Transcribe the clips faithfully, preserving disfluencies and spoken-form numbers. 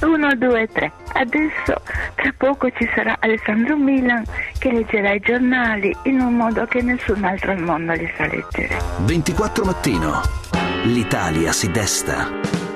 uno, due, tre. Adesso tra poco ci sarà Alessandro Milan che leggerà i giornali in un modo che nessun altro al mondo li sa leggere. ventiquattro Mattino. L'Italia si desta.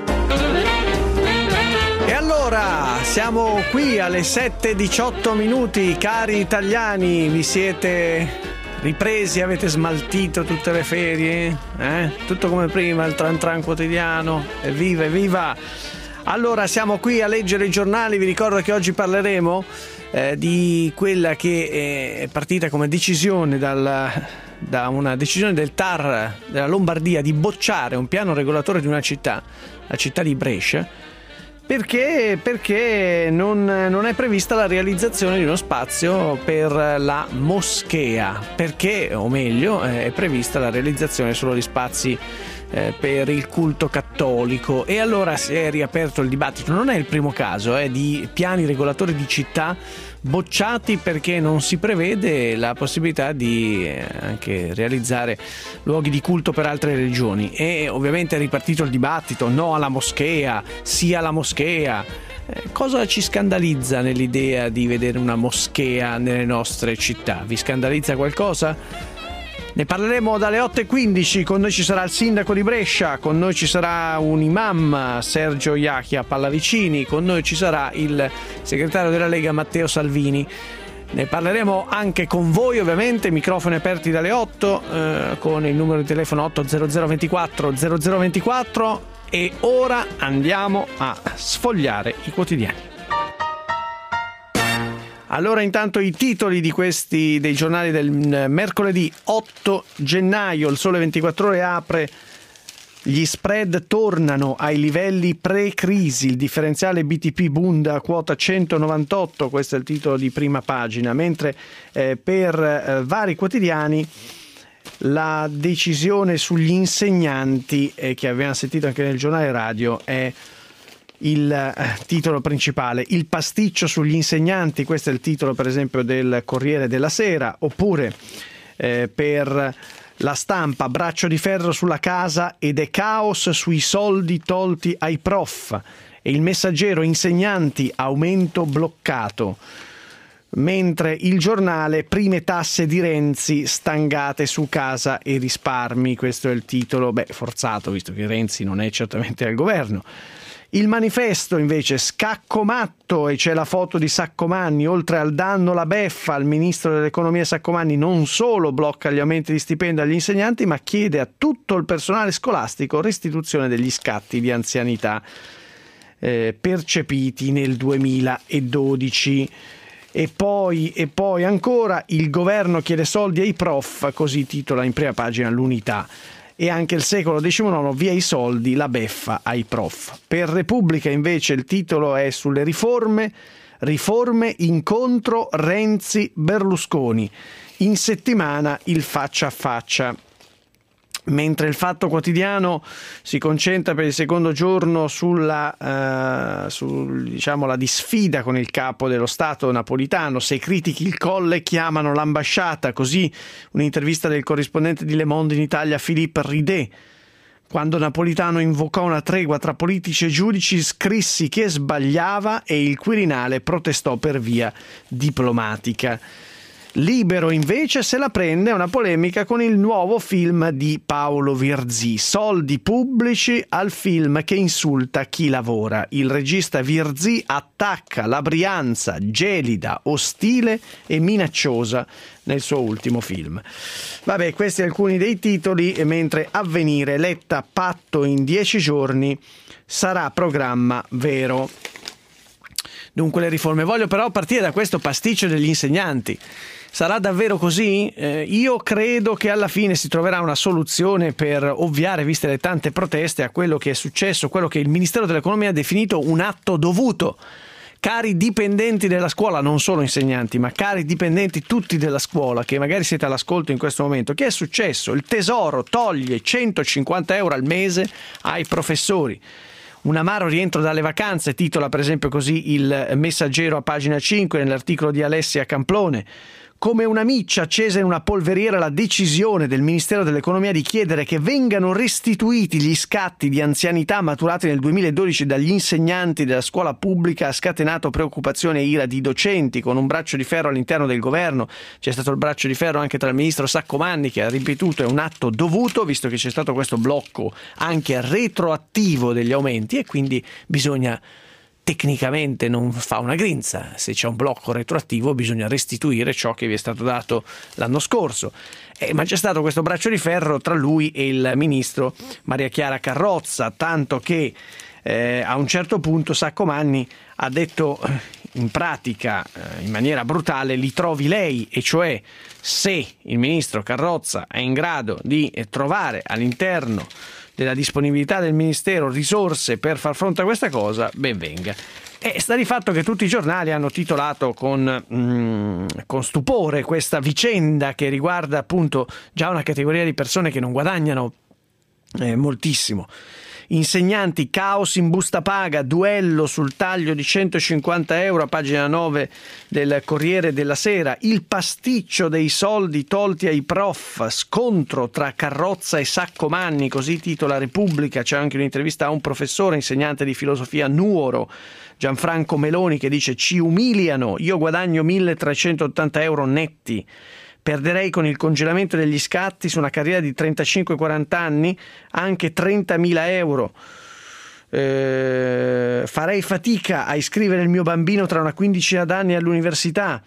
E allora, siamo qui alle sette e diciotto minuti, cari italiani, vi siete ripresi, avete smaltito tutte le ferie? Eh? Tutto come prima, il tran tran quotidiano, evviva, evviva! Allora, siamo qui a leggere i giornali, vi ricordo che oggi parleremo eh, di quella che è partita come decisione dal... da una decisione del T A R della Lombardia di bocciare un piano regolatore di una città, la città di Brescia, perché, perché non, non è prevista la realizzazione di uno spazio per la moschea, perché, o meglio, è prevista la realizzazione solo di spazi eh, per il culto cattolico. E allora si è riaperto il dibattito, non è il primo caso eh, di piani regolatori di città bocciati perché non si prevede la possibilità di eh, anche realizzare luoghi di culto per altre religioni. E ovviamente è ripartito il dibattito, no alla moschea, sì alla moschea. Eh, cosa ci scandalizza nell'idea di vedere una moschea nelle nostre città? Vi scandalizza qualcosa? Ne parleremo dalle otto e quindici, con noi ci sarà il sindaco di Brescia, con noi ci sarà un imam, Sergio Iachia Pallavicini, con noi ci sarà il segretario della Lega Matteo Salvini. Ne parleremo anche con voi, ovviamente, microfoni aperti dalle otto, eh, con il numero di telefono otto zero zero ventiquattro zero zero ventiquattro, e ora andiamo a sfogliare i quotidiani. Allora, intanto i titoli di questi dei giornali del mercoledì otto gennaio. Il Sole ventiquattro Ore apre: gli spread tornano ai livelli pre-crisi, il differenziale B T P Bund a quota centonovantotto, questo è il titolo di prima pagina, mentre eh, per eh, vari quotidiani la decisione sugli insegnanti, eh, che abbiamo sentito anche nel giornale radio, è il titolo principale. Il pasticcio sugli insegnanti, questo è il titolo per esempio del Corriere della Sera. Oppure eh, per La Stampa: braccio di ferro sulla casa ed è caos sui soldi tolti ai prof. E Il Messaggero: insegnanti, aumento bloccato. Mentre Il Giornale: prime tasse di Renzi stangate su casa e risparmi. Questo è il titolo, beh, forzato, visto che Renzi non è certamente al governo. Il Manifesto invece: scacco matto, e c'è la foto di Saccomanni. Oltre al danno la beffa, il ministro dell'economia Saccomanni non solo blocca gli aumenti di stipendio agli insegnanti, ma chiede a tutto il personale scolastico restituzione degli scatti di anzianità eh, percepiti nel duemiladodici. E poi, e poi ancora: il governo chiede soldi ai prof, così titola in prima pagina l'Unità. E anche Il Secolo diciannove: via i soldi, la beffa ai prof. Per Repubblica invece il titolo è sulle riforme: riforme, incontro Renzi-Berlusconi. In settimana il faccia a faccia. Mentre il Fatto Quotidiano si concentra per il secondo giorno sulla, uh, sul, diciamo, la disfida con il capo dello Stato Napolitano. Se critichi il Colle, chiamano l'ambasciata. Così un'intervista del corrispondente di Le Monde in Italia, Philippe Ridé. Quando Napolitano invocò una tregua tra politici e giudici, scrissi che sbagliava e il Quirinale protestò per via diplomatica. Libero invece se la prende una polemica con il nuovo film di Paolo Virzì: soldi pubblici al film che insulta chi lavora. Il regista Virzì attacca la Brianza gelida, ostile e minacciosa nel suo ultimo film. Vabbè, questi alcuni dei titoli. E mentre Avvenire: Letta patto in dieci giorni, sarà programma vero. Dunque le riforme. Voglio però partire da questo pasticcio degli insegnanti. Sarà davvero così? Eh, io credo che alla fine si troverà una soluzione per ovviare, viste le tante proteste, a quello che è successo, quello che il Ministero dell'Economia ha definito un atto dovuto. Cari dipendenti della scuola, non solo insegnanti, ma cari dipendenti tutti della scuola, che magari siete all'ascolto in questo momento, che è successo? Il Tesoro toglie centocinquanta euro al mese ai professori. Un amaro rientro dalle vacanze, titola per esempio così il Messaggero a pagina cinque nell'articolo di Alessia Camplone. come una miccia accesa in una polveriera la decisione del Ministero dell'Economia di chiedere che vengano restituiti gli scatti di anzianità maturati nel duemiladodici dagli insegnanti della scuola pubblica ha scatenato preoccupazione e ira di docenti, con un braccio di ferro all'interno del governo. C'è stato il braccio di ferro anche tra il ministro Saccomanni, che ha ripetuto è un atto dovuto, visto che c'è stato questo blocco anche retroattivo degli aumenti, e quindi bisogna, tecnicamente non fa una grinza, se c'è un blocco retroattivo bisogna restituire ciò che vi è stato dato l'anno scorso. Eh, ma c'è stato questo braccio di ferro tra lui e il ministro Maria Chiara Carrozza, tanto che eh, a un certo punto Saccomanni ha detto in pratica eh, in maniera brutale: li trovi lei, e cioè se il ministro Carrozza è in grado di eh, trovare all'interno della disponibilità del Ministero risorse per far fronte a questa cosa, ben venga. E sta di fatto che tutti i giornali hanno titolato con, mm, con stupore questa vicenda, che riguarda appunto già una categoria di persone che non guadagnano eh, moltissimo. Insegnanti, caos in busta paga, duello sul taglio di centocinquanta euro, a pagina nove del Corriere della Sera. Il pasticcio dei soldi tolti ai prof, scontro tra Carrozza e Saccomanni, così titola Repubblica. C'è anche un'intervista a un professore, insegnante di filosofia Nuoro, Gianfranco Meloni, che dice: ci umiliano, io guadagno milletrecentottanta euro netti. Perderei con il congelamento degli scatti su una carriera di trentacinque quaranta anni anche trentamila euro. Eh, farei fatica a iscrivere il mio bambino tra una quindicina d'anni all'università.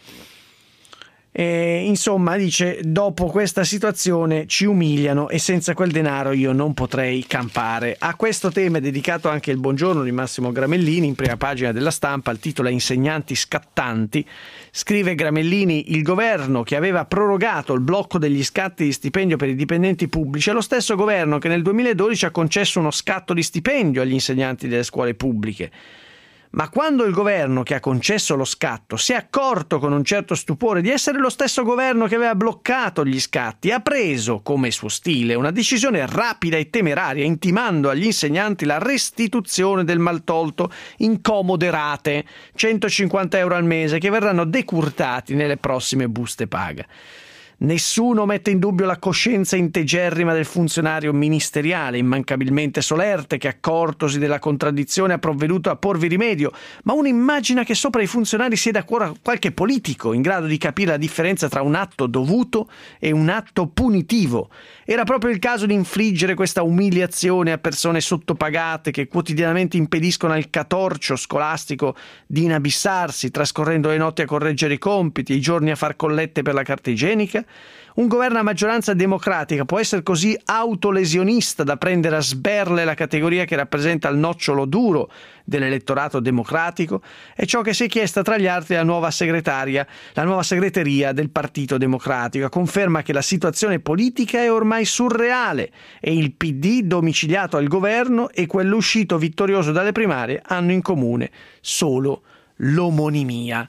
E, insomma, dice, dopo questa situazione ci umiliano e senza quel denaro io non potrei campare. A questo tema è dedicato anche il buongiorno di Massimo Gramellini, in prima pagina della Stampa. Il titolo è Insegnanti scattanti. Scrive Gramellini: il governo che aveva prorogato il blocco degli scatti di stipendio per i dipendenti pubblici è lo stesso governo che nel duemiladodici ha concesso uno scatto di stipendio agli insegnanti delle scuole pubbliche. Ma quando il governo che ha concesso lo scatto si è accorto con un certo stupore di essere lo stesso governo che aveva bloccato gli scatti, ha preso, come suo stile, una decisione rapida e temeraria, intimando agli insegnanti la restituzione del maltolto in comode rate, centocinquanta euro al mese, che verranno decurtati nelle prossime buste paga. Nessuno mette in dubbio la coscienza integerrima del funzionario ministeriale, immancabilmente solerte, che, accortosi della contraddizione, ha provveduto a porvi rimedio, ma uno immagina che sopra i funzionari sieda qualche politico in grado di capire la differenza tra un atto dovuto e un atto punitivo. Era proprio il caso di infliggere questa umiliazione a persone sottopagate che quotidianamente impediscono al catorcio scolastico di inabissarsi, trascorrendo le notti a correggere i compiti e i giorni a far collette per la carta igienica? Un governo a maggioranza democratica può essere così autolesionista da prendere a sberle la categoria che rappresenta il nocciolo duro dell'elettorato democratico? È ciò che si è chiesta tra gli altri la nuova segretaria, la nuova segreteria del Partito Democratico. Conferma che la situazione politica è ormai surreale e il P D domiciliato al governo e quello uscito vittorioso dalle primarie hanno in comune solo l'omonimia.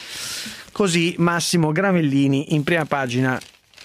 Così Massimo Gramellini in prima pagina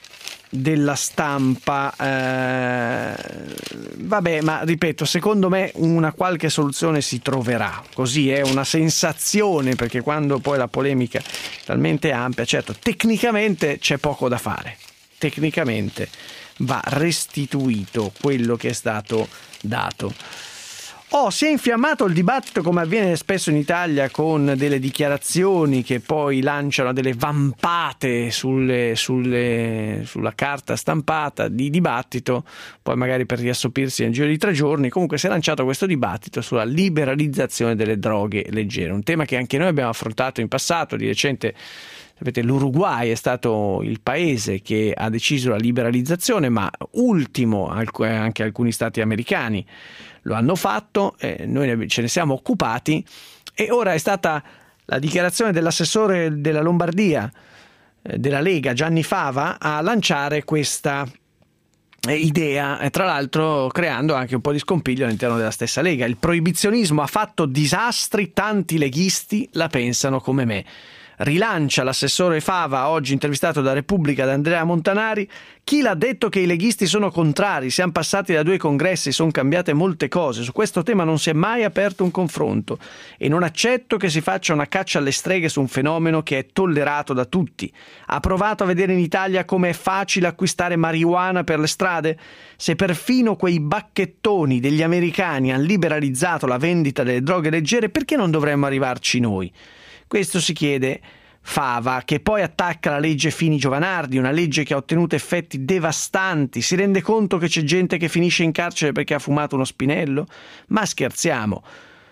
della Stampa. Eh, vabbè, ma ripeto, secondo me una qualche soluzione si troverà. Così è una sensazione, perché quando poi la polemica è talmente ampia, certo, tecnicamente c'è poco da fare. Tecnicamente va restituito quello che è stato dato. Oh, si è infiammato il dibattito, come avviene spesso in Italia, con delle dichiarazioni che poi lanciano delle vampate sulle, sulle, sulla carta stampata di dibattito, poi magari per riassopirsi nel giro di tre giorni. Comunque si è lanciato questo dibattito sulla liberalizzazione delle droghe leggere, un tema che anche noi abbiamo affrontato in passato. Di recente, sapete, l'Uruguay è stato il paese che ha deciso la liberalizzazione, ma ultimo anche alcuni stati americani lo hanno fatto, eh, noi ce ne siamo occupati, e ora è stata la dichiarazione dell'assessore della Lombardia eh, della Lega, Gianni Fava, a lanciare questa eh, idea, e tra l'altro creando anche un po' di scompiglio all'interno della stessa Lega. Il proibizionismo ha fatto disastri, tanti leghisti la pensano come me. Rilancia l'assessore Fava, oggi intervistato da Repubblica da Andrea Montanari. Chi l'ha detto che i leghisti sono contrari? Siamo passati da due congressi, sono cambiate molte cose. Su questo tema non si è mai aperto un confronto e non accetto che si faccia una caccia alle streghe su un fenomeno che è tollerato da tutti. Ha provato a vedere in Italia come è facile acquistare marijuana per le strade? Se perfino quei bacchettoni degli americani hanno liberalizzato la vendita delle droghe leggere, perché non dovremmo arrivarci noi? Questo si chiede Fava, che poi attacca la legge Fini-Giovanardi, una legge che ha ottenuto effetti devastanti. Si rende conto che c'è gente che finisce in carcere perché ha fumato uno spinello? Ma scherziamo.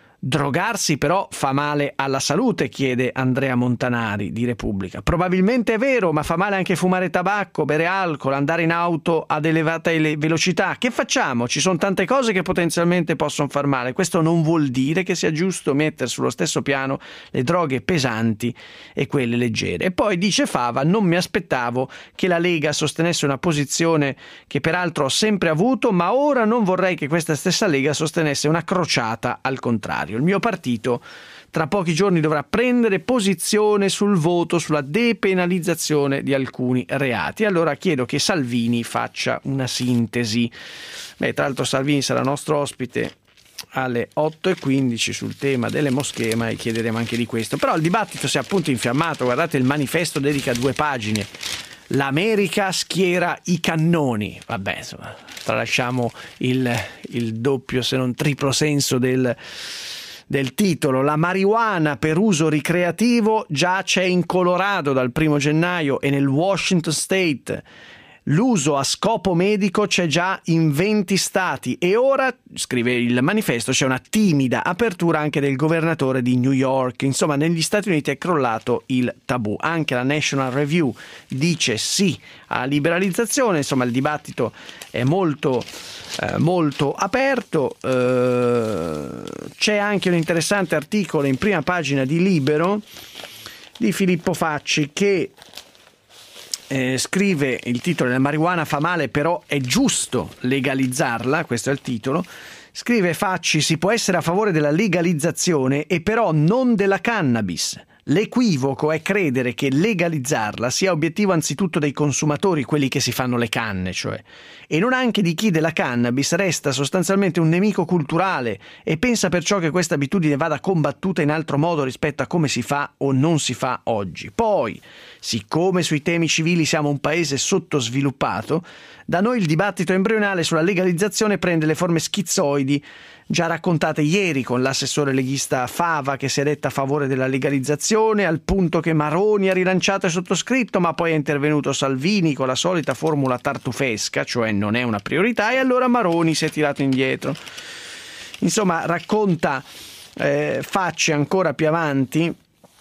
Drogarsi però fa male alla salute, chiede Andrea Montanari di Repubblica. Probabilmente è vero, ma fa male anche fumare tabacco, bere alcol, andare in auto ad elevata velocità. Che facciamo? Ci sono tante cose che potenzialmente possono far male. Questo non vuol dire che sia giusto mettere sullo stesso piano le droghe pesanti e quelle leggere. E poi dice Fava: non mi aspettavo che la Lega sostenesse una posizione che peraltro ho sempre avuto, ma ora non vorrei che questa stessa Lega sostenesse una crociata al contrario. Il mio partito tra pochi giorni dovrà prendere posizione sul voto sulla depenalizzazione di alcuni reati. Allora chiedo che Salvini faccia una sintesi. Beh, tra l'altro Salvini sarà nostro ospite alle otto e quindici sul tema delle moschee, ma chiederemo anche di questo. Però il dibattito si è appunto infiammato. Guardate, il manifesto dedica due pagine. L'America schiera i cannoni. Vabbè, insomma, tralasciamo il, il doppio se non triplo senso del del titolo. La marijuana per uso ricreativo già c'è in Colorado dal primo gennaio e nel Washington State. L'uso a scopo medico c'è già in venti stati e ora, scrive il manifesto, c'è una timida apertura anche del governatore di New York. Insomma, negli Stati Uniti è crollato il tabù. Anche la National Review dice sì alla liberalizzazione. Insomma, il dibattito è molto eh, molto aperto. Eh, c'è anche un interessante articolo in prima pagina di Libero di Filippo Facci che Eh, scrive, il titolo: la marijuana fa male, però è giusto legalizzarla. Questo è il titolo. Scrive Facci: si può essere a favore della legalizzazione e però non della cannabis. L'equivoco è credere che legalizzarla sia obiettivo anzitutto dei consumatori, quelli che si fanno le canne, cioè, e non anche di chi della cannabis resta sostanzialmente un nemico culturale e pensa perciò che questa abitudine vada combattuta in altro modo rispetto a come si fa o non si fa oggi. Poi, siccome sui temi civili siamo un paese sottosviluppato, da noi il dibattito embrionale sulla legalizzazione prende le forme schizzoidi già raccontate ieri con l'assessore leghista Fava che si è detta a favore della legalizzazione, al punto che Maroni ha rilanciato il sottoscritto, ma poi è intervenuto Salvini con la solita formula tartufesca, cioè non è una priorità, e allora Maroni si è tirato indietro. Insomma, racconta eh, Facci ancora più avanti.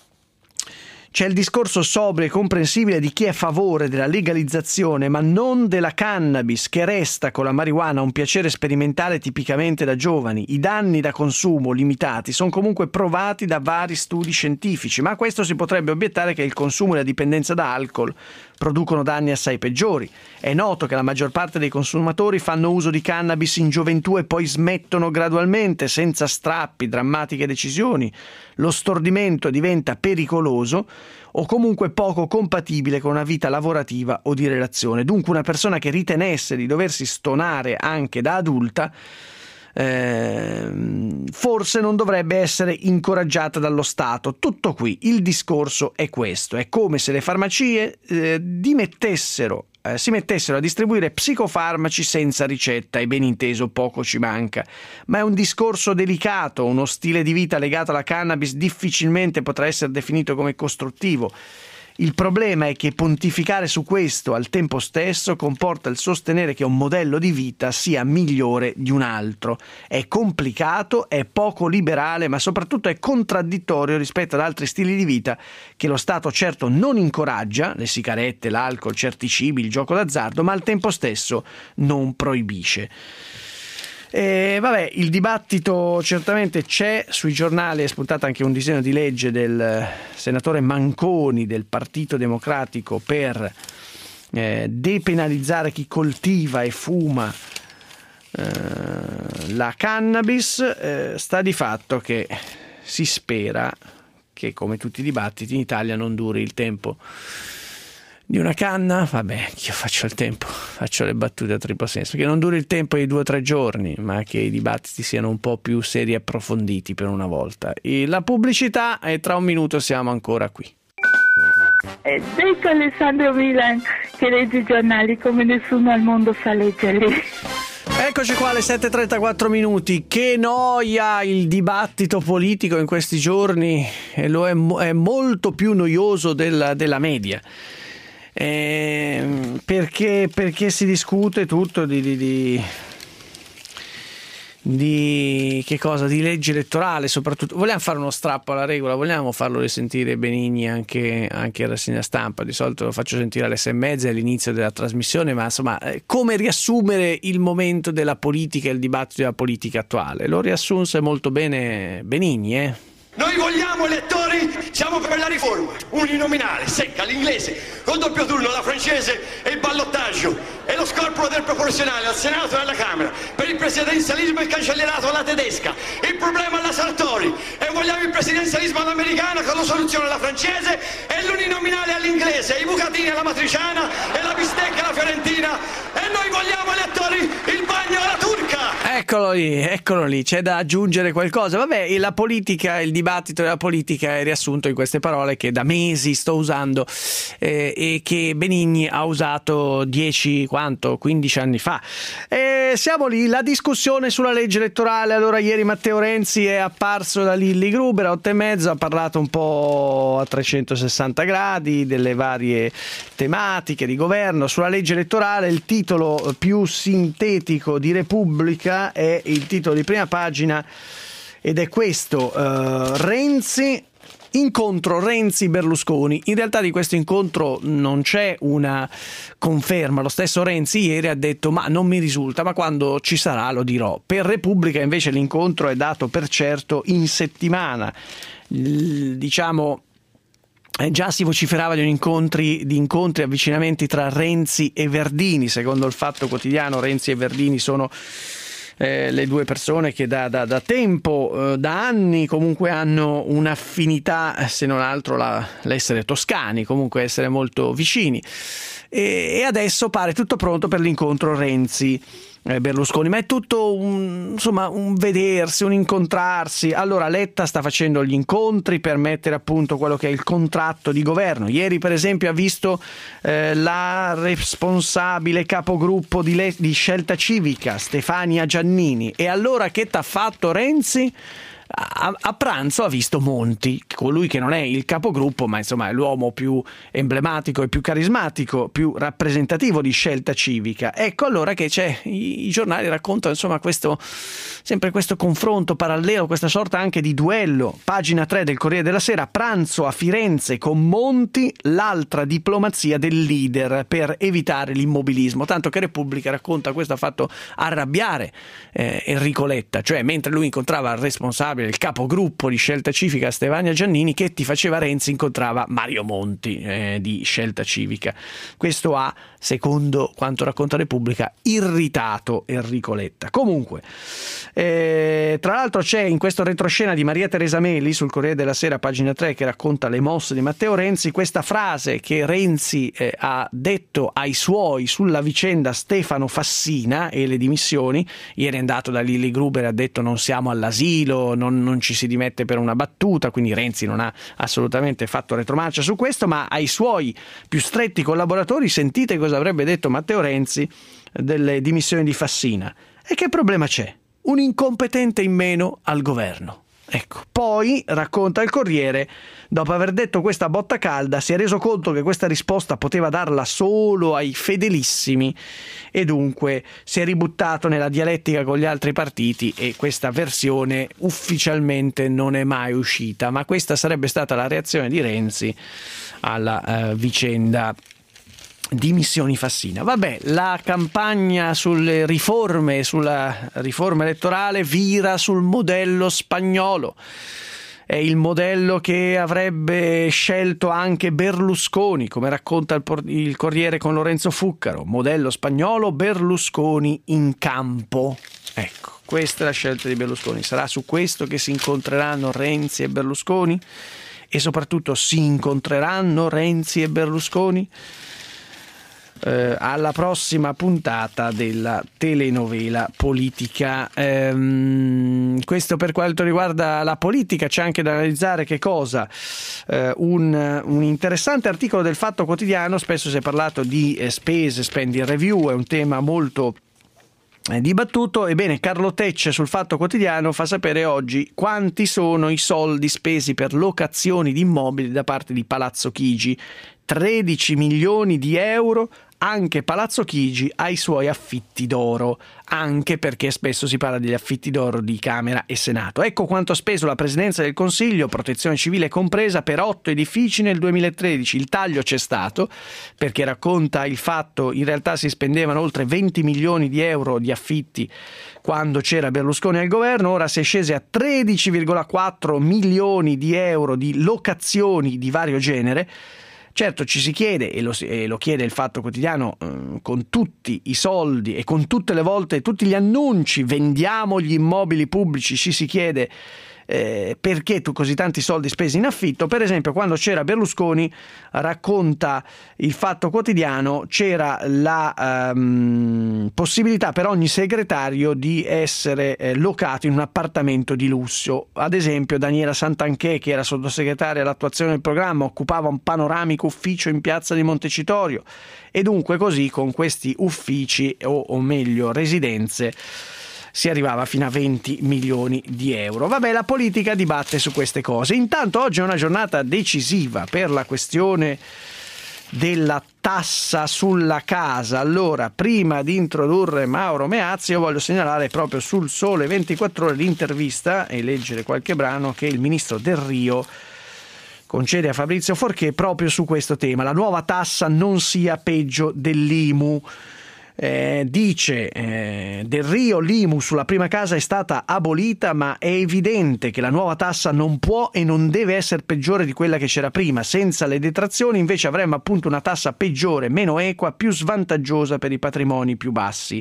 C'è il discorso sobrio e comprensibile di chi è a favore della legalizzazione, ma non della cannabis, che resta con la marijuana un piacere sperimentale tipicamente da giovani. I danni da consumo limitati sono comunque provati da vari studi scientifici, ma a questo si potrebbe obiettare che il consumo e la dipendenza da alcol producono danni assai peggiori. È noto che la maggior parte dei consumatori fanno uso di cannabis in gioventù e poi smettono gradualmente, senza strappi, drammatiche decisioni. Lo stordimento diventa pericoloso o comunque poco compatibile con una vita lavorativa o di relazione. Dunque una persona che ritenesse di doversi stonare anche da adulta eh, forse non dovrebbe essere incoraggiata dallo Stato. Tutto qui, il discorso è questo. È come se le farmacie eh, dimettessero Eh, si mettessero a distribuire psicofarmaci senza ricetta, e ben inteso poco ci manca. Ma è un discorso delicato, uno stile di vita legato alla cannabis difficilmente potrà essere definito come costruttivo. Il problema è che pontificare su questo al tempo stesso comporta il sostenere che un modello di vita sia migliore di un altro. È complicato, è poco liberale, ma soprattutto è contraddittorio rispetto ad altri stili di vita che lo Stato certo non incoraggia, le sigarette, l'alcol, certi cibi, il gioco d'azzardo, ma al tempo stesso non proibisce. E vabbè, il dibattito certamente c'è, sui giornali è spuntato anche un disegno di legge del senatore Manconi del Partito Democratico per eh, depenalizzare chi coltiva e fuma eh, la cannabis. Eh, sta di fatto che si spera che come tutti i dibattiti in Italia non duri il tempo di una canna, vabbè, io faccio il tempo, faccio le battute a triplo senso, che non duri il tempo di due o tre giorni, ma che i dibattiti siano un po' più seri e approfonditi per una volta. E la pubblicità, e tra un minuto siamo ancora qui. Ed ecco Alessandro Milan che legge i giornali come nessuno al mondo sa leggerli. Eccoci qua alle sette e trentaquattro minuti. Che noia il dibattito politico in questi giorni, e lo è, è molto più noioso della, della media. Eh, perché, perché si discute tutto di, di, di, di che cosa? Di legge elettorale, soprattutto. Vogliamo fare uno strappo alla regola, vogliamo farlo risentire Benigni anche, anche a rassegna stampa. Di solito lo faccio sentire alle sei e mezza all'inizio della trasmissione, ma insomma, come riassumere il momento della politica e il dibattito della politica attuale? Lo riassunse molto bene Benigni, eh? Noi vogliamo elettori, siamo per la riforma, uninominale, secca, l'inglese, col doppio turno, la francese e il ballottaggio, e lo scorporo del proporzionale al Senato e alla Camera, per il presidenzialismo il cancellierato alla tedesca, il problema alla Sartori, e vogliamo il presidenzialismo all'americana con la soluzione alla francese e l'uninominale all'inglese, i bucatini alla matriciana e la bistecca alla fiorentina, e noi vogliamo elettori il bagno alla turca. Eccolo lì, eccolo lì, c'è da aggiungere qualcosa. Vabbè, la politica, il dibattito della politica è riassunto in queste parole che da mesi sto usando eh, e che Benigni ha usato dieci, quanto, quindici anni fa. E siamo lì, la discussione sulla legge elettorale. Allora ieri Matteo Renzi è apparso da Lilli Gruber a otto e mezzo, ha parlato un po' a trecentosessanta gradi delle varie tematiche di governo. Sulla legge elettorale il titolo più sintetico di Repubblica è il titolo di prima pagina ed è questo: uh, Renzi, incontro Renzi-Berlusconi. In realtà di questo incontro non c'è una conferma, lo stesso Renzi ieri ha detto ma non mi risulta, ma quando ci sarà lo dirò. Per Repubblica invece l'incontro è dato per certo in settimana. L- diciamo Eh, già si vociferava di, un incontri, di incontri, avvicinamenti tra Renzi e Verdini. Secondo il Fatto Quotidiano, Renzi e Verdini sono eh, le due persone che da, da, da tempo, eh, da anni comunque hanno un'affinità, se non altro la, l'essere toscani, comunque essere molto vicini. E, e adesso pare tutto pronto per l'incontro Renzi Berlusconi, ma è tutto un, insomma, un vedersi, un incontrarsi. Allora Letta sta facendo gli incontri per mettere a punto quello che è il contratto di governo. Ieri per esempio ha visto eh, la responsabile capogruppo di, Le- di Scelta Civica, Stefania Giannini. E allora che t'ha fatto Renzi? A, a pranzo ha visto Monti, colui che non è il capogruppo ma insomma è l'uomo più emblematico e più carismatico, più rappresentativo di Scelta Civica. Ecco allora che c'è, i, i giornali raccontano insomma questo, sempre questo confronto parallelo, questa sorta anche di duello. Pagina tre del Corriere della Sera: pranzo a Firenze con Monti, l'altra diplomazia del leader per evitare l'immobilismo. Tanto che Repubblica racconta questo ha fatto arrabbiare eh, Enrico Letta, cioè mentre lui incontrava il responsabile, il capogruppo di Scelta Civica Stefania Giannini, che ti faceva Renzi incontrava Mario Monti eh, di Scelta Civica. Questo ha, secondo quanto racconta Repubblica, irritato Enrico Letta. Comunque eh, tra l'altro c'è in questo retroscena di Maria Teresa Meli sul Corriere della Sera, pagina tre, che racconta le mosse di Matteo Renzi, questa frase che Renzi eh, ha detto ai suoi sulla vicenda Stefano Fassina e le dimissioni. Ieri è andato da Lilli Gruber e ha detto non siamo all'asilo, non Non, non ci si dimette per una battuta, quindi Renzi non ha assolutamente fatto retromarcia su questo, ma ai suoi più stretti collaboratori sentite cosa avrebbe detto Matteo Renzi delle dimissioni di Fassina. E che problema c'è? Un incompetente in meno al governo. Ecco, poi racconta il Corriere, dopo aver detto questa botta calda si è reso conto che questa risposta poteva darla solo ai fedelissimi e dunque si è ributtato nella dialettica con gli altri partiti e questa versione ufficialmente non è mai uscita, ma questa sarebbe stata la reazione di Renzi alla uh, vicenda dimissioni Fassina. Vabbè, la campagna sulle riforme, sulla riforma elettorale vira sul modello spagnolo. È il modello che avrebbe scelto anche Berlusconi, come racconta il, il Corriere con Lorenzo Fuccaro. Modello spagnolo, Berlusconi in campo. Ecco, questa è la scelta di Berlusconi. Sarà su questo che si incontreranno Renzi e Berlusconi? E soprattutto si incontreranno Renzi e Berlusconi? Eh, alla prossima puntata della telenovela politica. Ehm, questo per quanto riguarda la politica. C'è anche da analizzare che cosa? Eh, un, un interessante articolo del Fatto Quotidiano. Spesso si è parlato di eh, spese, spending review, è un tema molto eh, dibattuto. Ebbene, Carlo Tecce sul Fatto Quotidiano fa sapere oggi quanti sono i soldi spesi per locazioni di immobili da parte di Palazzo Chigi. tredici milioni di euro. Anche Palazzo Chigi ha i suoi affitti d'oro, anche perché spesso si parla degli affitti d'oro di Camera e Senato. Ecco quanto ha speso la Presidenza del Consiglio, Protezione Civile compresa, per otto edifici nel duemilatredici. Il taglio c'è stato, perché racconta il fatto, in realtà si spendevano oltre venti milioni di euro di affitti quando c'era Berlusconi al governo, ora si è scesi a tredici virgola quattro milioni di euro di locazioni di vario genere. Certo, ci si chiede, e lo, e lo chiede il Fatto Quotidiano, eh, con tutti i soldi e con tutte le volte, tutti gli annunci, vendiamo gli immobili pubblici, ci si chiede eh, perché tu così tanti soldi spesi in affitto. Per esempio, quando c'era Berlusconi, racconta il Fatto Quotidiano, c'era la ehm, possibilità per ogni segretario di essere eh, locato in un appartamento di lusso. Ad esempio, Daniela Santanchè, che era sottosegretaria all'attuazione del programma, occupava un panoramico ufficio in piazza di Montecitorio, e dunque così con questi uffici, o, o meglio residenze, si arrivava fino a venti milioni di euro. Vabbè, la politica dibatte su queste cose. Intanto oggi è una giornata decisiva per la questione della tassa sulla casa. Allora, prima di introdurre Mauro Meazzi, io voglio segnalare proprio sul Sole ventiquattro Ore l'intervista e leggere qualche brano che il ministro Del Rio concede a Fabrizio Forché proprio su questo tema. La nuova tassa non sia peggio dell'I M U. Eh, dice eh, Del Rio, l'I M U sulla prima casa è stata abolita, ma è evidente che la nuova tassa non può e non deve essere peggiore di quella che c'era prima. Senza le detrazioni invece avremmo appunto una tassa peggiore, meno equa, più svantaggiosa per i patrimoni più bassi.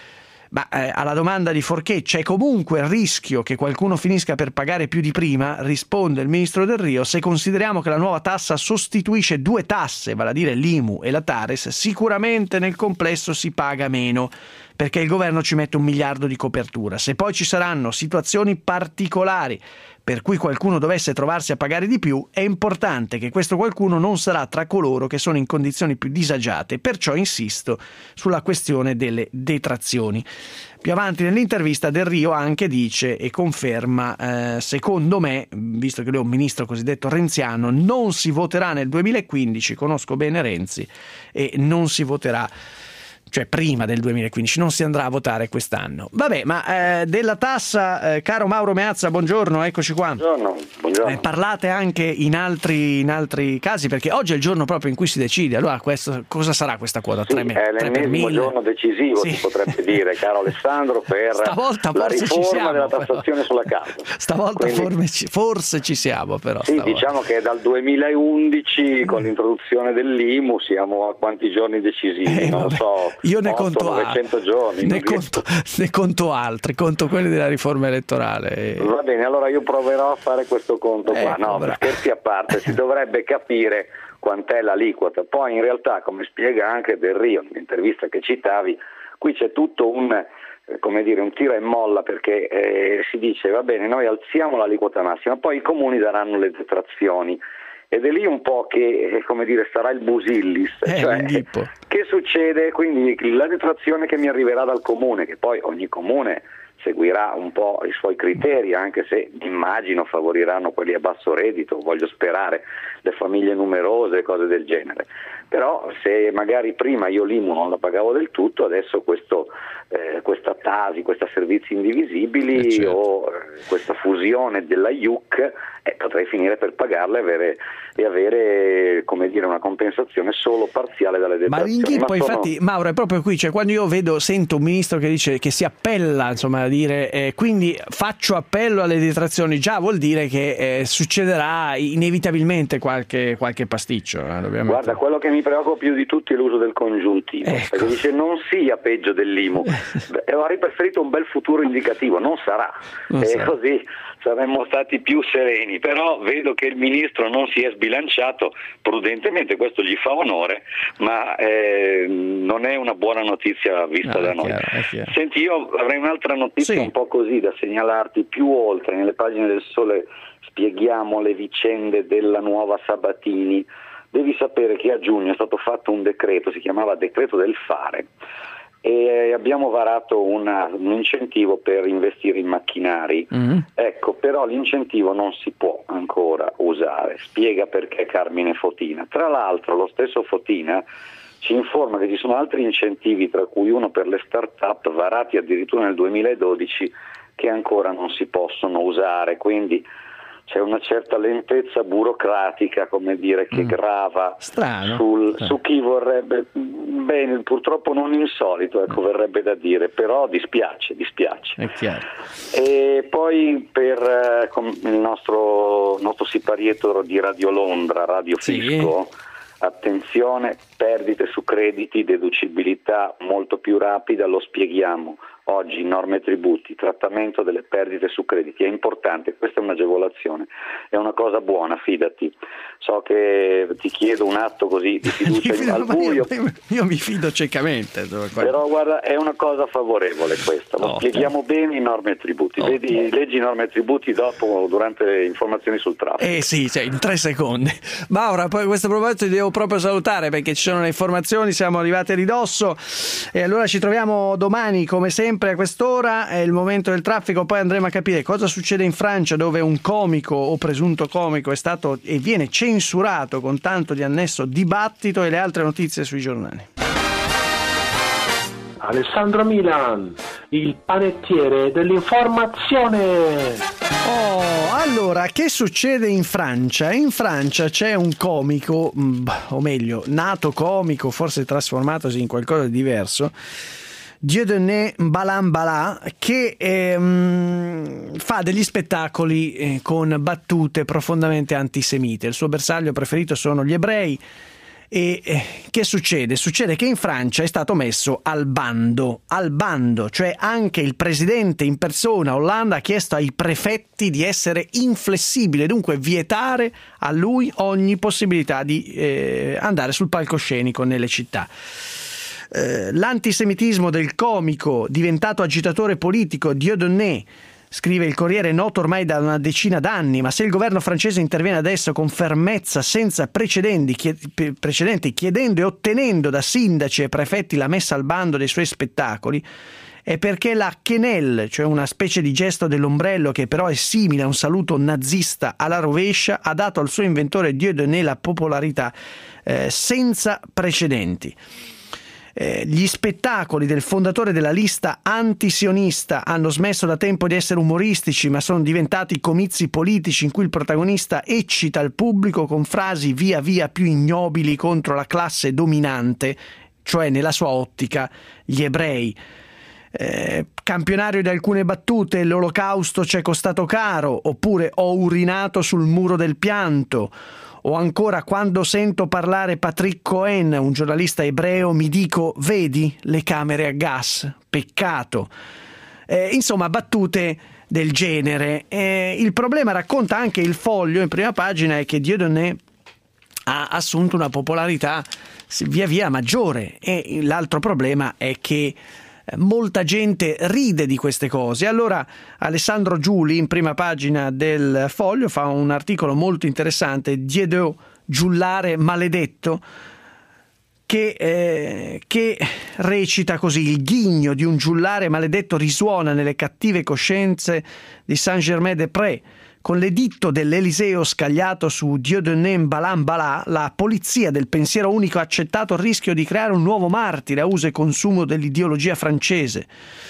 Ma eh, alla domanda di Forché, c'è comunque il rischio che qualcuno finisca per pagare più di prima? Risponde il ministro Del Rio: se consideriamo che la nuova tassa sostituisce due tasse, vale a dire l'I M U e la Tares, sicuramente nel complesso si paga meno, perché il governo ci mette un miliardo di copertura. Se poi ci saranno situazioni particolari per cui qualcuno dovesse trovarsi a pagare di più, è importante che questo qualcuno non sarà tra coloro che sono in condizioni più disagiate, perciò insisto sulla questione delle detrazioni. Più avanti nell'intervista Del Rio anche dice e conferma, eh, secondo me, visto che lui è un ministro cosiddetto renziano, non si voterà nel duemilaquindici, conosco bene Renzi, e non si voterà, cioè prima del duemilaquindici, non si andrà a votare quest'anno. Vabbè, ma eh, della tassa, eh, caro Mauro Meazza, buongiorno, eccoci qua. Buongiorno, buongiorno. Eh, parlate anche in altri, in altri casi, perché oggi è il giorno proprio in cui si decide. Allora, questo, cosa sarà questa quota? Sì, tre è l'ennesimo giorno decisivo, sì. Si potrebbe dire, caro Alessandro, per stavolta la forse riforma ci siamo, della però. tassazione sulla casa. Stavolta Quindi, forse, forse ci siamo, però. Sì, stavolta. diciamo che dal duemilaundici, con l'introduzione dell'I M U, siamo a quanti giorni decisivi? Eh, non vabbè. so, Io ne otto, conto novecento giorni. Ne conto, ne conto altri, conto quelli della riforma elettorale. Va bene, allora io proverò a fare questo conto qua. Ecco, no, bravo. scherzi a parte, si dovrebbe capire quant'è l'aliquota. Poi in realtà, come spiega anche Del Rio nell'intervista che citavi, qui c'è tutto un, eh, come dire, un tira e molla, perché eh, si dice va bene, noi alziamo l'aliquota massima, poi i comuni daranno le detrazioni. Ed è lì un po' che, come dire, sarà il busillis, Eh, cioè l'Inghippo. che succede? Quindi la detrazione che mi arriverà dal comune, che poi ogni comune seguirà un po' i suoi criteri, anche se immagino favoriranno quelli a basso reddito, voglio sperare, le famiglie numerose, cose del genere. Però se magari prima io l'I M U non la pagavo del tutto, adesso questo, eh, questa Tasi, questa servizi indivisibili eh certo. o eh, questa fusione della I U C, eh, potrei finire per pagarla e avere, e avere come dire, una compensazione solo parziale dalle Ma detrazioni. l'inghippo, Ma sono... infatti, Mauro, è proprio qui, cioè quando io vedo, sento un ministro che dice che si appella, insomma, a dire eh, quindi faccio appello alle detrazioni, già vuol dire che eh, succederà inevitabilmente qualche, qualche pasticcio. Eh, dobbiamo Guarda, quello che mi preoccupa più di tutti è l'uso del congiuntivo, ecco. Perché dice non sia peggio dell'I M U, e avrei preferito un bel futuro indicativo, non sarà, non e sarà. così saremmo stati più sereni, però vedo che il ministro non si è sbilanciato prudentemente, questo gli fa onore, ma eh, non è una buona notizia vista no, da è noi. chiaro, è chiaro. Senti, io avrei un'altra notizia sì. un po' così da segnalarti più oltre. Nelle pagine del Sole spieghiamo le vicende della nuova Sabatini. Devi sapere che a giugno è stato fatto un decreto, si chiamava decreto del fare, e abbiamo varato una, un incentivo per investire in macchinari. Mm. Ecco, però l'incentivo non si può ancora usare. Spiega perché Carmine Fotina. Tra l'altro lo stesso Fotina ci informa che ci sono altri incentivi, tra cui uno per le start-up varati addirittura nel duemiladodici, che ancora non si possono usare, quindi c'è una certa lentezza burocratica, come dire, che mm. grava sul, eh. su chi vorrebbe, bene, purtroppo non insolito, ecco, verrebbe da dire, però dispiace, dispiace. È chiaro. E poi per eh, il nostro, nostro siparietto di Radio Londra, Radio sì. Fisco, attenzione, perdite su crediti, deducibilità molto più rapida, lo spieghiamo oggi, norme e tributi, trattamento delle perdite su crediti, è importante, questa è un'agevolazione, è una cosa buona, fidati. So che ti chiedo un atto così di fiducia fido, al buio. Io, io mi fido ciecamente. Però guarda, è una cosa favorevole questa, lo oh, spieghiamo okay. bene in norme e tributi. Oh, Vedi, okay. Leggi norme e tributi dopo, durante le informazioni sul traffico. Eh sì, cioè, in tre secondi. Maura, poi a questo proposito ti devo proprio salutare perché ci sono le informazioni, siamo arrivati a ridosso e allora ci troviamo domani come sempre a quest'ora, è il momento del traffico, poi andremo a capire cosa succede in Francia, dove un comico o presunto comico è stato e viene censurato con tanto di annesso dibattito, e le altre notizie sui giornali. Alessandro Milan, il panettiere dell'informazione. Oh, allora, che succede in Francia? In Francia c'è un comico, o meglio, nato comico, forse trasformatosi in qualcosa di diverso, Dieudonné Mbalambala, che ehm, fa degli spettacoli eh, con battute profondamente antisemite. Il suo bersaglio preferito sono gli ebrei. E eh, che succede? Succede che in Francia è stato messo al bando, al bando, cioè anche il presidente in persona, Hollande, ha chiesto ai prefetti di essere inflessibile, dunque vietare a lui ogni possibilità di eh, andare sul palcoscenico nelle città. Eh, l'antisemitismo del comico diventato agitatore politico Dieudonné, scrive il Corriere, è noto ormai da una decina d'anni, ma se il governo francese interviene adesso con fermezza senza precedenti, chied- precedenti chiedendo e ottenendo da sindaci e prefetti la messa al bando dei suoi spettacoli, è perché la quenelle, cioè una specie di gesto dell'ombrello che però è simile a un saluto nazista alla rovescia, ha dato al suo inventore Dieudonné la popolarità eh, senza precedenti. Eh, gli spettacoli del fondatore della lista antisionista hanno smesso da tempo di essere umoristici, ma sono diventati comizi politici in cui il protagonista eccita il pubblico con frasi via via più ignobili contro la classe dominante, cioè nella sua ottica gli ebrei. Eh, campionario di alcune battute: l'olocausto ci è costato caro, oppure ho urinato sul muro del pianto. O ancora, quando sento parlare Patrick Cohen, un giornalista ebreo, mi dico: vedi le camere a gas, peccato. Eh, insomma, battute del genere. Eh, il problema, racconta anche il Foglio in prima pagina, è che Dieudonné ha assunto una popolarità via via maggiore, e l'altro problema è che molta gente ride di queste cose. Allora Alessandro Giuli in prima pagina del Foglio fa un articolo molto interessante, Dieudonné giullare maledetto, che, eh, che recita così: il ghigno di un giullare maledetto risuona nelle cattive coscienze di Saint-Germain-des-Prés. Con l'editto dell'Eliseo scagliato su Dieudonné Mbalambala, la polizia del pensiero unico ha accettato il rischio di creare un nuovo martire a uso e consumo dell'ideologia francese.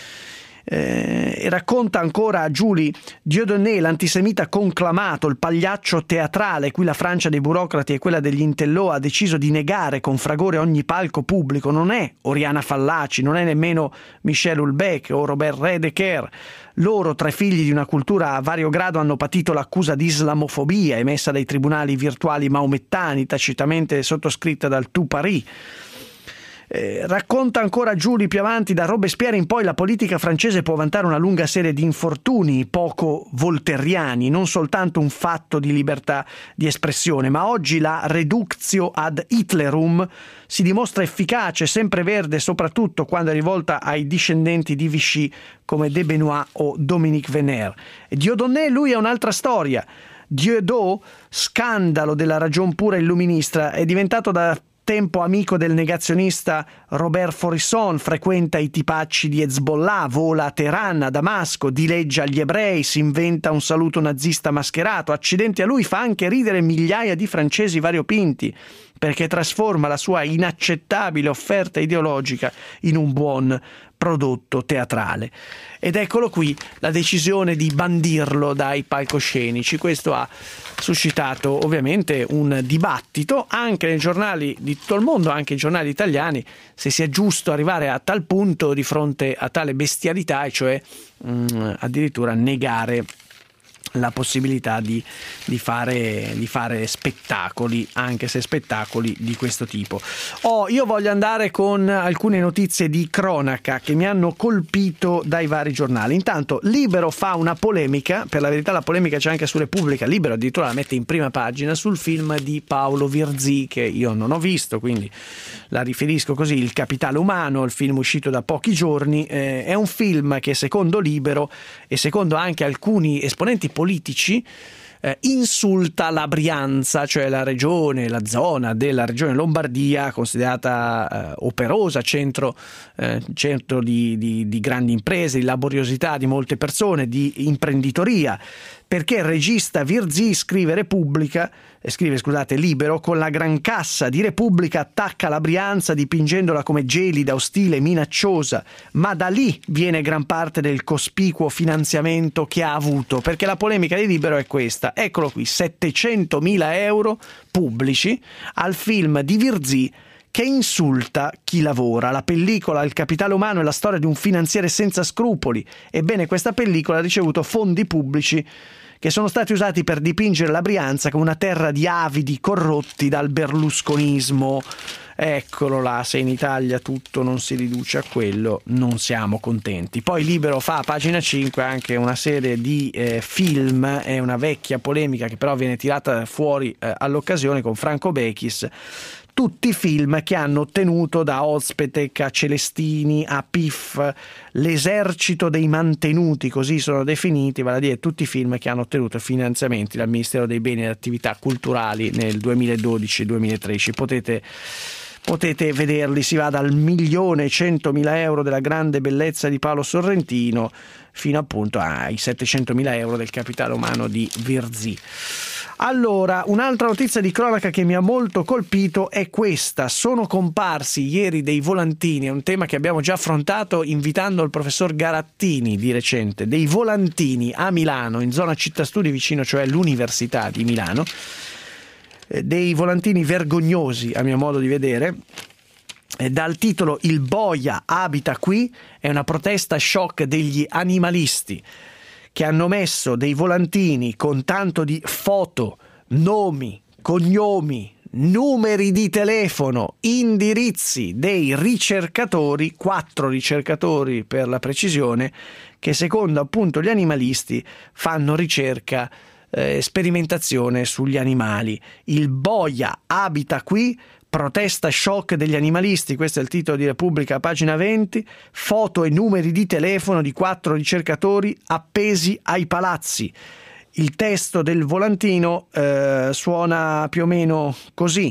Eh, e racconta ancora a Giuli: Dieudonné, l'antisemita conclamato, il pagliaccio teatrale cui la Francia dei burocrati e quella degli intellò ha deciso di negare con fragore ogni palco pubblico, non è Oriana Fallaci, non è nemmeno Michel Houellebecq o Robert Redeker. Loro, tre figli di una cultura a vario grado, hanno patito l'accusa di islamofobia emessa dai tribunali virtuali maomettani, tacitamente sottoscritta dal Tout Paris. Eh, racconta ancora Giuli più avanti: da Robespierre in poi la politica francese può vantare una lunga serie di infortuni poco voltairiani, non soltanto un fatto di libertà di espressione, ma oggi la reductio ad Hitlerum si dimostra efficace, sempreverde, soprattutto quando è rivolta ai discendenti di Vichy come De Benoit o Dominique Venner. E Dieudonné, lui, è un'altra storia. Dieudonné, scandalo della ragion pura illuminista, è diventato da tempo amico del negazionista Robert Faurisson, frequenta i tipacci di Hezbollah, vola a Teheran, a Damasco, dileggia agli ebrei, si inventa un saluto nazista mascherato. Accidenti a lui, fa anche ridere migliaia di francesi variopinti, perché trasforma la sua inaccettabile offerta ideologica in un buon prodotto teatrale. Ed eccolo qui la decisione di bandirlo dai palcoscenici. Questo ha suscitato ovviamente un dibattito anche nei giornali di tutto il mondo, anche i giornali italiani, se sia giusto arrivare a tal punto di fronte a tale bestialità, e cioè mh, addirittura negare la possibilità di, di, fare, di fare spettacoli, anche se spettacoli di questo tipo. Oh, io voglio andare con alcune notizie di cronaca che mi hanno colpito dai vari giornali. Intanto Libero fa una polemica, per la verità la polemica c'è anche su Repubblica, Libero addirittura la mette in prima pagina, sul film di Paolo Virzì, che io non ho visto, quindi la riferisco così: Il capitale umano, il film uscito da pochi giorni. Eh, è un film che secondo Libero e secondo anche alcuni esponenti politici eh, insulta la Brianza, cioè la regione, la zona della regione Lombardia considerata eh, operosa, centro, eh, centro di, di, di grandi imprese, di laboriosità di molte persone, di imprenditoria. Perché il regista Virzì, scrive Repubblica, eh, scrive scusate Libero, con la gran cassa di Repubblica attacca la Brianza dipingendola come gelida, ostile, minacciosa, ma da lì viene gran parte del cospicuo finanziamento che ha avuto, perché la polemica di Libero è questa: eccolo qui, settecentomila euro pubblici al film di Virzì che insulta chi lavora. La pellicola Il capitale umano è la storia di un finanziere senza scrupoli. Ebbene, questa pellicola ha ricevuto fondi pubblici che sono stati usati per dipingere la Brianza come una terra di avidi corrotti dal berlusconismo. Eccolo là, se in Italia tutto non si riduce a quello, non siamo contenti. Poi Libero fa a pagina cinque anche una serie di eh, film, è una vecchia polemica che però viene tirata fuori eh, all'occasione, con Franco Bechis. Tutti film che hanno ottenuto da Ozpetec a Celestini a P I F l'esercito dei mantenuti, così sono definiti, vale a dire tutti i film che hanno ottenuto finanziamenti dal Ministero dei Beni e Attività Culturali nel duemiladodici duemilatredici. Potete Potete vederli, si va dal milione centomila euro della Grande bellezza di Paolo Sorrentino fino appunto ai settecentomila euro del capitale umano di Virzì. Allora, un'altra notizia di cronaca che mi ha molto colpito è questa: sono comparsi ieri dei volantini, è un tema che abbiamo già affrontato invitando il professor Garattini di recente, dei volantini a Milano, in zona Città Studi, vicino cioè all'Università di Milano, dei volantini vergognosi a mio modo di vedere, dal titolo "Il boia abita qui", è una protesta shock degli animalisti che hanno messo dei volantini con tanto di foto, nomi, cognomi, numeri di telefono, indirizzi dei ricercatori, quattro ricercatori per la precisione, che secondo appunto gli animalisti fanno ricerca, eh, sperimentazione sugli animali. Il boia abita qui, protesta shock degli animalisti, questo è il titolo di Repubblica, pagina venti, foto e numeri di telefono di quattro ricercatori appesi ai palazzi. Il testo del volantino eh, suona più o meno così,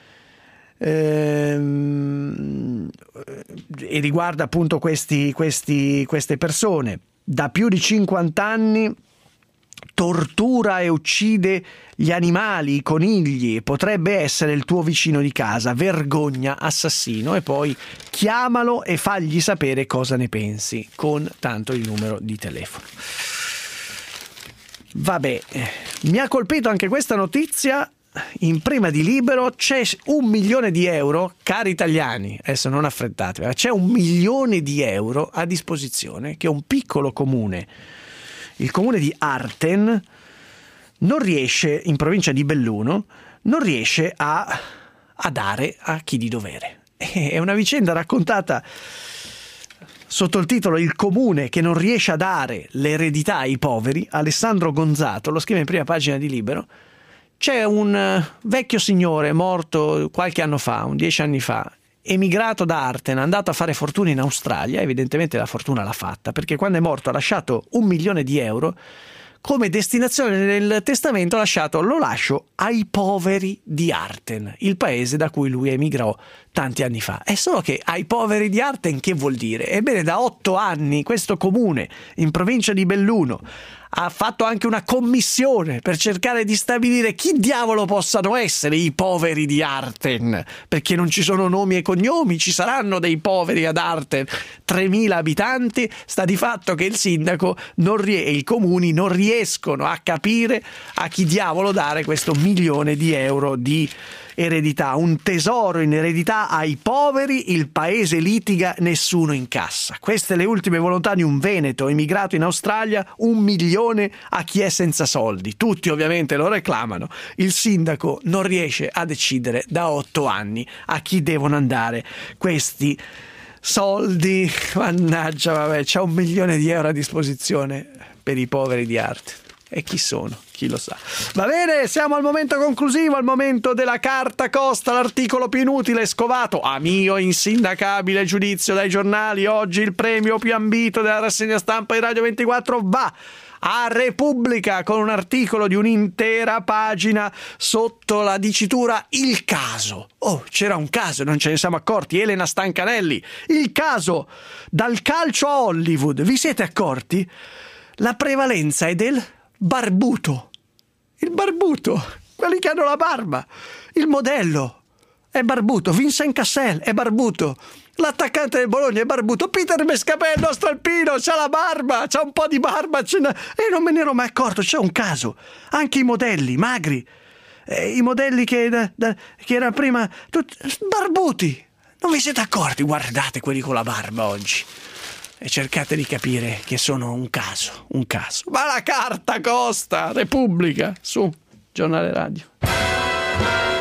ehm, e riguarda appunto questi, questi, queste persone. Da più di cinquanta anni tortura e uccide gli animali, i conigli, potrebbe essere il tuo vicino di casa, vergogna, assassino, e poi chiamalo e fagli sapere cosa ne pensi, con tanto il numero di telefono. Vabbè, mi ha colpito anche questa notizia. In prima di Libero c'è un milione di euro, cari italiani, adesso non affrettatevi, c'è un milione di euro a disposizione che un piccolo comune, il comune di Arten, non riesce, in provincia di Belluno, non riesce a, a dare a chi di dovere. È una vicenda raccontata sotto il titolo Il comune che non riesce a dare l'eredità ai poveri. Alessandro Gonzato lo scrive in prima pagina di Libero. C'è un vecchio signore morto qualche anno fa, un dieci anni fa, emigrato da Arten, andato a fare fortuna in Australia. Evidentemente la fortuna l'ha fatta, perché quando è morto ha lasciato un milione di euro come destinazione nel testamento. Ha lasciato: lo lascio ai poveri di Arten, il paese da cui lui emigrò tanti anni fa. È solo che ai poveri di Arten che vuol dire? Ebbene, da otto anni questo comune in provincia di Belluno ha fatto anche una commissione per cercare di stabilire chi diavolo possano essere i poveri di Arten, perché non ci sono nomi e cognomi. Ci saranno dei poveri ad Arten, tremila abitanti. Sta di fatto che il sindaco non rie- e i comuni non riescono a capire a chi diavolo dare questo milione di euro di eredità, un tesoro in eredità ai poveri. Il paese litiga, nessuno incassa. Queste le ultime volontà di un veneto emigrato in Australia: un milione a chi è senza soldi. Tutti ovviamente lo reclamano. Il sindaco non riesce a decidere da otto anni a chi devono andare questi soldi. Mannaggia, vabbè, c'è un milione di euro a disposizione per i poveri di Arten. E chi sono? Chi lo sa. Va bene, siamo al momento conclusivo, al momento della carta costa, l'articolo più inutile scovato a mio insindacabile giudizio dai giornali. Oggi il premio più ambito della rassegna stampa di Radio ventiquattro va a Repubblica, con un articolo di un'intera pagina sotto la dicitura "il caso". Oh, c'era un caso, non ce ne siamo accorti. Elena Stancanelli, il caso dal calcio a Hollywood. Vi siete accorti? La prevalenza è del barbuto. Il barbuto, quelli che hanno la barba. Il modello è barbuto. Vincent Cassel è barbuto. L'attaccante del Bologna è barbuto. Peter Mescapè, il nostro alpino, c'ha la barba, c'ha un po' di barba. Ce n'è... E non me ne ero mai accorto. C'è un caso. Anche i modelli magri, eh, i modelli che, da, da, che erano prima tutti barbuti. Non vi siete accorti? Guardate quelli con la barba oggi e cercate di capire che sono un caso, un caso. Ma la carta costa, Repubblica, su, giornale radio.